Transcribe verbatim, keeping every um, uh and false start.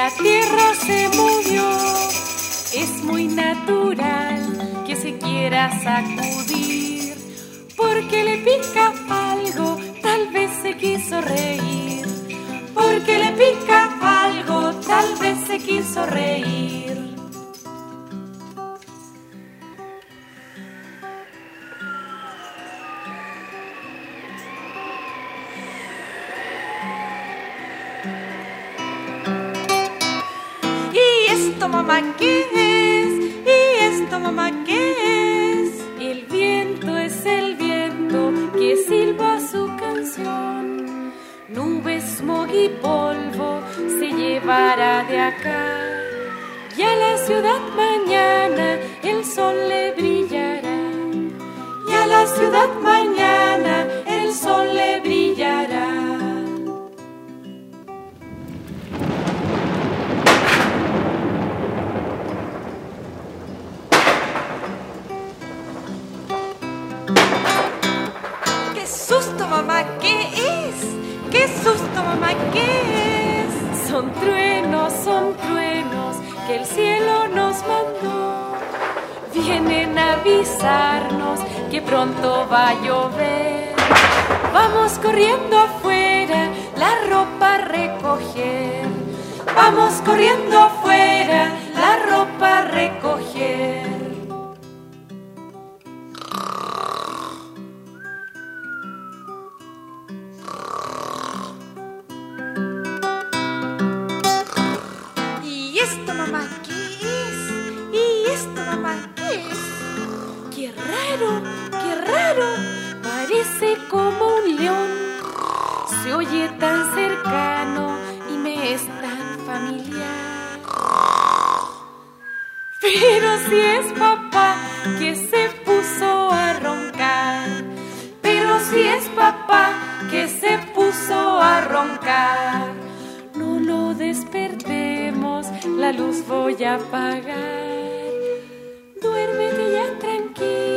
la tierra se movió. Es muy natural que se quiera sacudir, porque le pica algo, tal vez se quiso reír. Porque le pica algo, tal vez se quiso reír. ¿Y esto, mamá, qué es? ¿Y esto, mamá, qué es? El viento es el viento que silba su canción. Nubes, smog y polvo se llevará de acá, y a la ciudad mañana el sol le brillará. Y a la ciudad mañana el sol le brillará. ¡Qué susto, mamá! ¿Qué es? ¡Qué susto, mamá! ¿Qué es? Son truenos, son truenos que el cielo nos mandó. Vienen a avisarnos que pronto va a llover. Vamos corriendo afuera, la ropa a recoger. Vamos corriendo afuera, la ropa a recoger. ¿Y esto, mamá, qué es? ¿Y esto, mamá, qué es? ¡Qué raro, qué raro! Parece como un león. Se oye tan cercano y me es tan familiar. Pero si es papá que se puso a roncar. Pero si es papá que se puso a roncar. No lo despertemos, la luz voy a apagar. Duérmete ya tranquilo.